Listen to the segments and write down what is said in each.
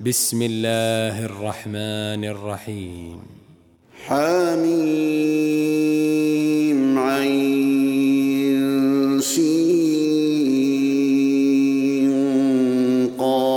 بسم الله الرحمن الرحيم. حميم عين سين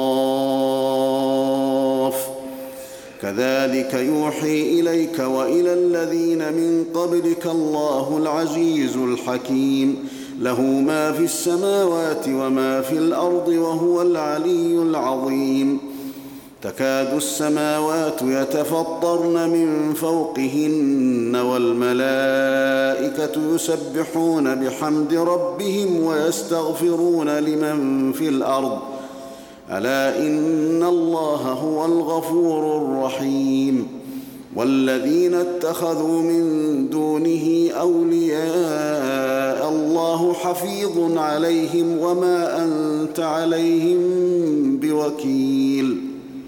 قاف كذلك يوحي إليك وإلى الذين من قبلك الله العزيز الحكيم له ما في السماوات وما في الأرض وهو العلي العظيم. تكاد السماوات يتفطرن من فوقهن والملائكة يسبحون بحمد ربهم ويستغفرون لمن في الأرض ألا إن الله هو الغفور الرحيم. والذين اتخذوا من دونه أولياء الله حفيظ عليهم وما أنت عليهم بوكيل.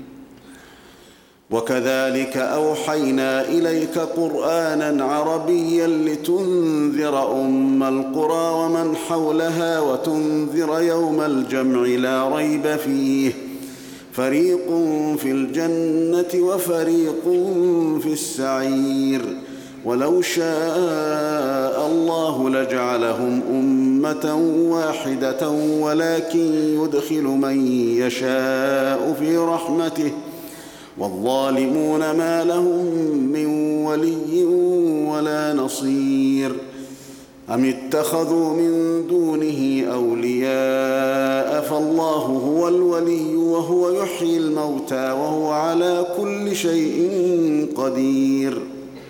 وكذلك أوحينا إليك قرآنا عربيا لتنذر أم القرى ومن حولها وتنذر يوم الجمع لا ريب فيه فريق في الجنة وفريق في السعير. ولو شاء الله لجعلهم أمة واحدة ولكن يدخل من يشاء في رحمته والظالمون ما لهم من ولي ولا نصير. أم اتخذوا من دونه أولياء فالله هو الولي وهو يحيي الموتى وهو على كل شيء قدير.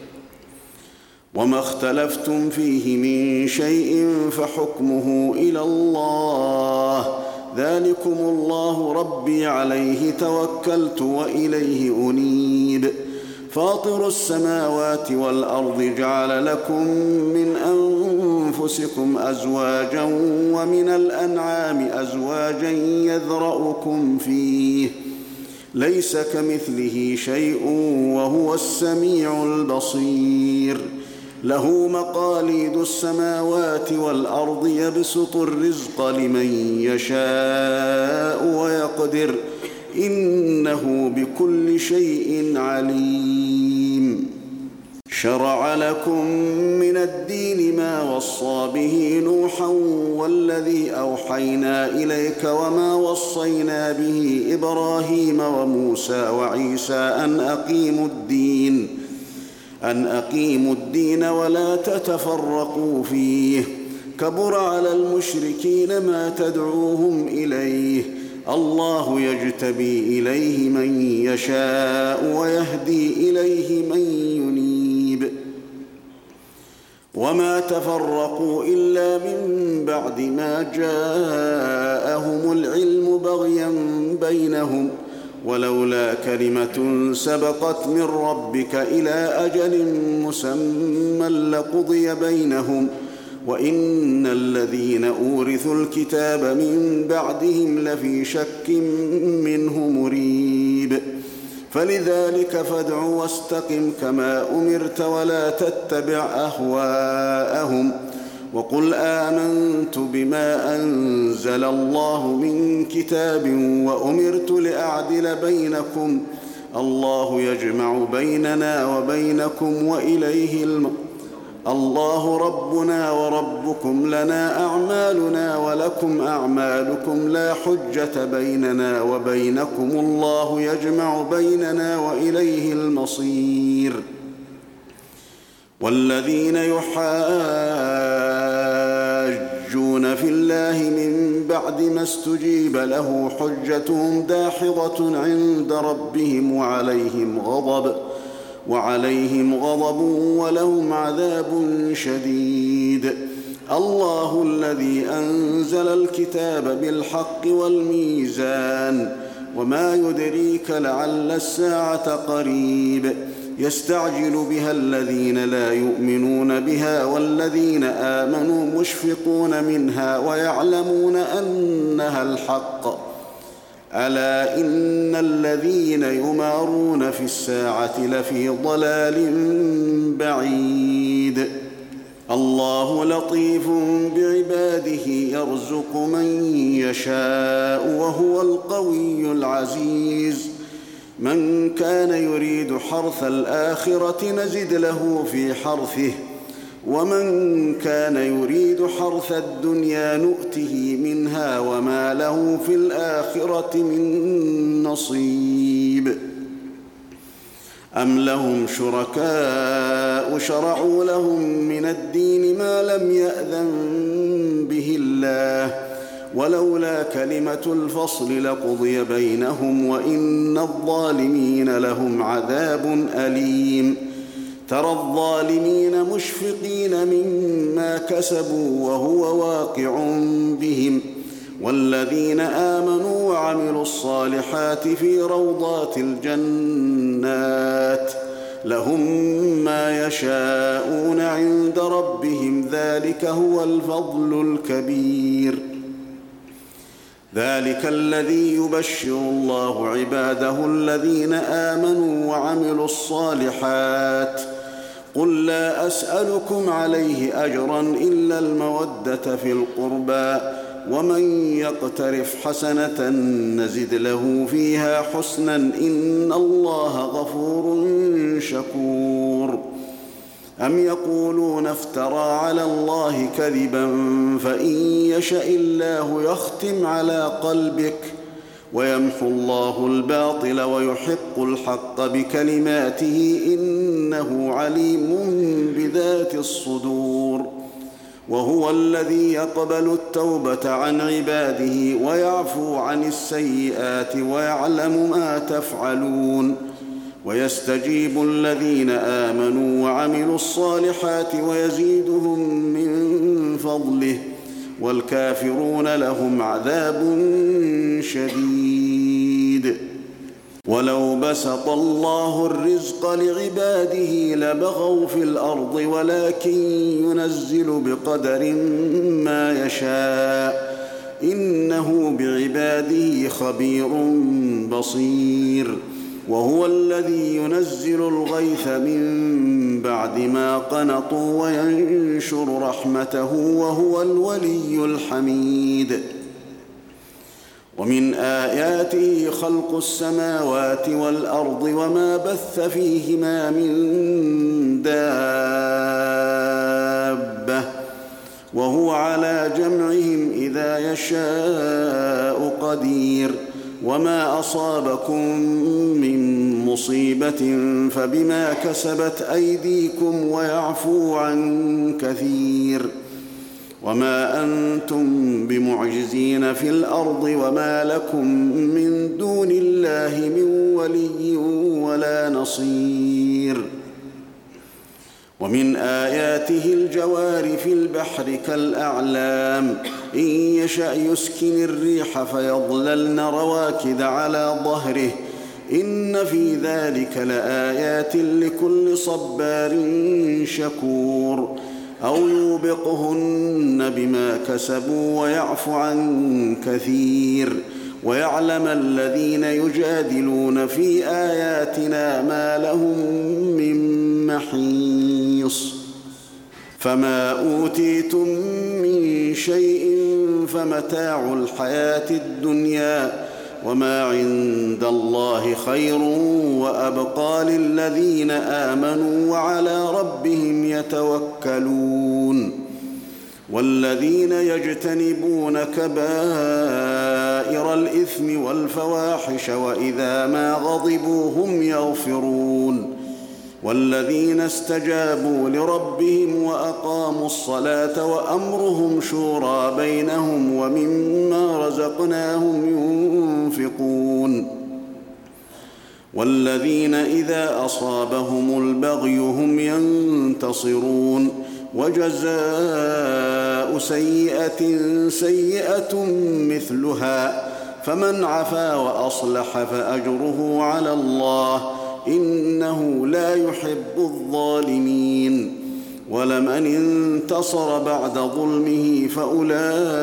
وما اختلفتم فيه من شيء فحكمه إلى الله ذلكم الله ربي عليه توكلت وإليه أنيب. فاطر السماوات والأرض جعل لكم من أنفسكم أزواجا ومن الأنعام أزواجا يذرأكم فيه ليس كمثله شيء وهو السميع البصير. له مقاليد السماوات والأرض يبسط الرزق لمن يشاء ويقدر إنه بكل شيء عليم. شرع لكم من الدين ما وصى به نوحا والذي أوحينا إليك وما وصينا به إبراهيم وموسى وعيسى أن أقيموا الدين ولا تتفرقوا فيه كبر على المشركين ما تدعوهم إليه الله يجتبي إليه من يشاء ويهدي إليه من ينيب. وما تفرقوا إلا من بعد ما جاءهم العلم بغيا بينهم ولولا كلمة سبقت من ربك إلى أجل مسمى لقضي بينهم وإن الذين أورثوا الكتاب من بعدهم لفي شك منه مريب. فلذلك فادع واستقم كما أمرت ولا تتبع أهواءهم وقل آمنت بما أنزل الله من كتاب وأمرت لأعدل بينكم الله يجمع بيننا وبينكم وإليه الله ربنا وربكم لنا أعمالنا ولكم أعمالكم لا حجة بيننا وبينكم الله يجمع بيننا وإليه المصير. والذين يحاجون في الله من بعد ما استجيب له حجتهم داحضة عند ربهم وعليهم غضب ولهم عذاب شديد. الله الذي أنزل الكتاب بالحق والميزان وما يدريك لعل الساعة قريب يستعجل بها الذين لا يؤمنون بها والذين آمنوا مشفقون منها ويعلمون أنها الحق ألا إن الذين يمارون في الساعة لفي ضلال بعيد. الله لطيف بعباده يرزق من يشاء وهو القوي العزيز. من كان يريد حرث الآخرة نزد له في حرثه ومن كان يريد حرث الدنيا نؤته منها وما له في الآخرة من نصيب أم لهم شركاء شرعوا لهم من الدين ما لم يأذن به الله ولولا كلمة الفصل لقضي بينهم وإن الظالمين لهم عذاب أليم ترى الظالمين مشفقين مما كسبوا وهو واقع بهم والذين آمنوا وعملوا الصالحات في روضات الجنات لهم ما يشاءون عند ربهم ذلك هو الفضل الكبير ذلك الذي يبشر الله عباده الذين آمنوا وعملوا الصالحات قل لا أسألكم عليه أجرا إلا المودة في القربى ومن يقترف حسنة نزد له فيها حسنا إن الله غفور شكور أم يقولون افترى على الله كذبا فإن يشأ الله يختم على قلبك ويمحو الله الباطل ويحق الحق بكلماته إنه عليم بذات الصدور وهو الذي يقبل التوبة عن عباده ويعفو عن السيئات ويعلم ما تفعلون ويستجيب الذين آمنوا وعملوا الصالحات ويزيدهم من فضله والكافرون لهم عذاب شديد ولو بسط الله الرزق لعباده لبغوا في الأرض ولكن ينزل بقدر ما يشاء إنه بعباده خبير بصير وهو الذي ينزل الغيث من بعد ما قنطوا وينشر رحمته وهو الولي الحميد ومن آياته خلق السماوات والأرض وما بث فيهما من دابة وهو على جمعهم إذا يشاء قدير وما أصابكم من مصيبة فبما كسبت أيديكم ويعفو عن كثير وما أنتم بمعجزين في الأرض وما لكم من دون الله من ولي ولا نصير ومن آياته الجوار في البحر كالأعلام إن يشأ يسكن الريح فيظللن رواكد على ظهره إن في ذلك لآيات لكل صبار شكور أو يوبقهن بما كسبوا ويعفو عن كثير ويعلم الذين يجادلون في آياتنا ما لهم من محيص فما أوتيتم من شيء فمتاع الحياة الدنيا وما عند الله خير وأبقى للذين آمنوا وعلى ربهم يتوكلون والذين يجتنبون كبائر الإثم والفواحش وإذا ما غضبوا هم يغفرون والذين استجابوا لربهم وأقاموا الصلاة وأمرهم شورى بينهم ومما رزقناهم ينفقون والذين إذا أصابهم البغي هم ينتصرون وجزاء سيئة سيئة مثلها فمن عفا وأصلح فأجره على الله إنه لا يحب الظالمين ولمن انتصر بعد ظلمه فأولئك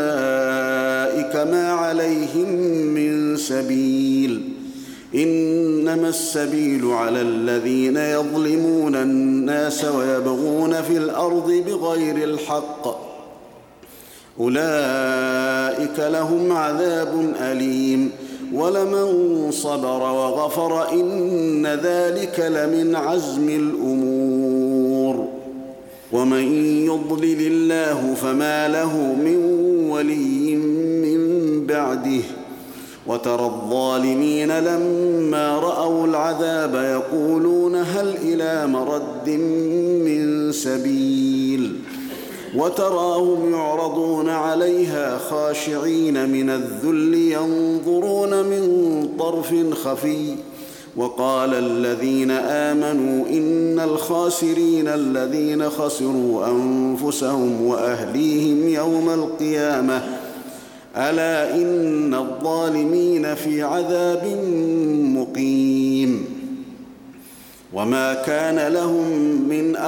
ما عليهم من سبيل إنما السبيل على الذين يظلمون الناس ويبغون في الأرض بغير الحق أولئك لهم عذاب أليم ولمن صبر وغفر إن ذلك لمن عزم الأمور. ومن يضلل الله فما له من ولي من بعده. وترى الظالمين لما رأوا العذاب يقولون هل إلى مرد من سبيل. وتراهم يعرضون عليها خاشعين من الذل ينظرون من طرف خفي. وقال الذين آمنوا إن الخاسرين الذين خسروا أنفسهم وأهليهم يوم القيامة ألا إن الظالمين في عذاب مقيم. وما كان لهم من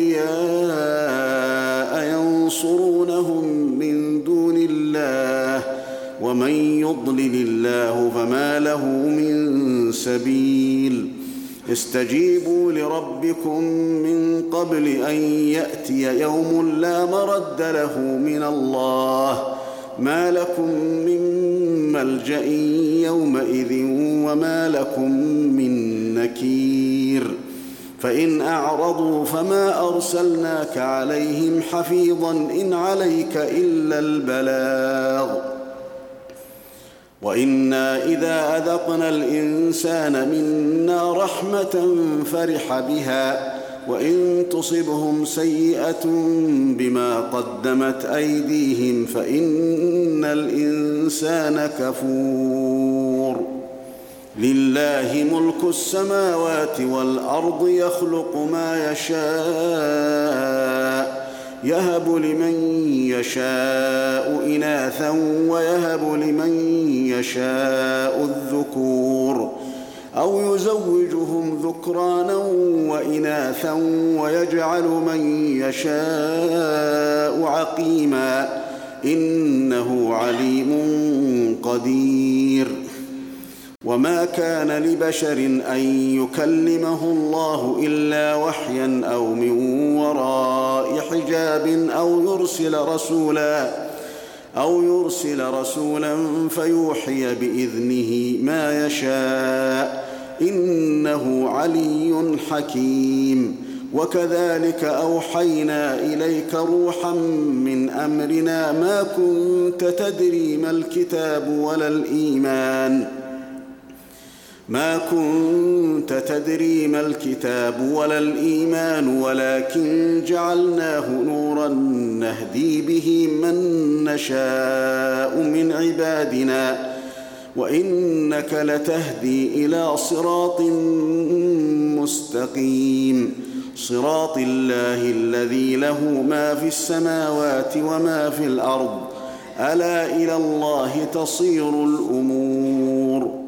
أولياء ينصرونهم من دون الله ومن يضلل الله فما له من سبيل. استجيبوا لربكم من قبل أن يأتي يوم لا مرد له من الله ما لكم من ملجأ يومئذ وما لكم من نكير. فإن أعرضوا فما أرسلناك عليهم حفيظا إن عليك إلا البلاغ. وإنا إذا أذقنا الإنسان منا رحمة فرح بها وإن تصبهم سيئة بما قدمت أيديهم فإن الإنسان كفور. لله ملك السماوات والأرض يخلق ما يشاء يهب لمن يشاء إناثا ويهب لمن يشاء الذكور أو يزوجهم ذكرانا وإناثا ويجعل من يشاء عقيما إنه عليم قدير. وما كان لبشر أن يكلمه الله إلا وحيا أو من وراء حجاب أو يرسل رسولا فيوحي بإذنه ما يشاء إنه علي حكيم. وكذلك أوحينا إليك روحا من أمرنا ما كنت تدري ما الكتاب ولا الإيمان ولكن جعلناه نورا نهدي به من نشاء من عبادنا وإنك لتهدي إلى صراط مستقيم صراط الله الذي له ما في السماوات وما في الأرض ألا إلى الله تصير الأمور.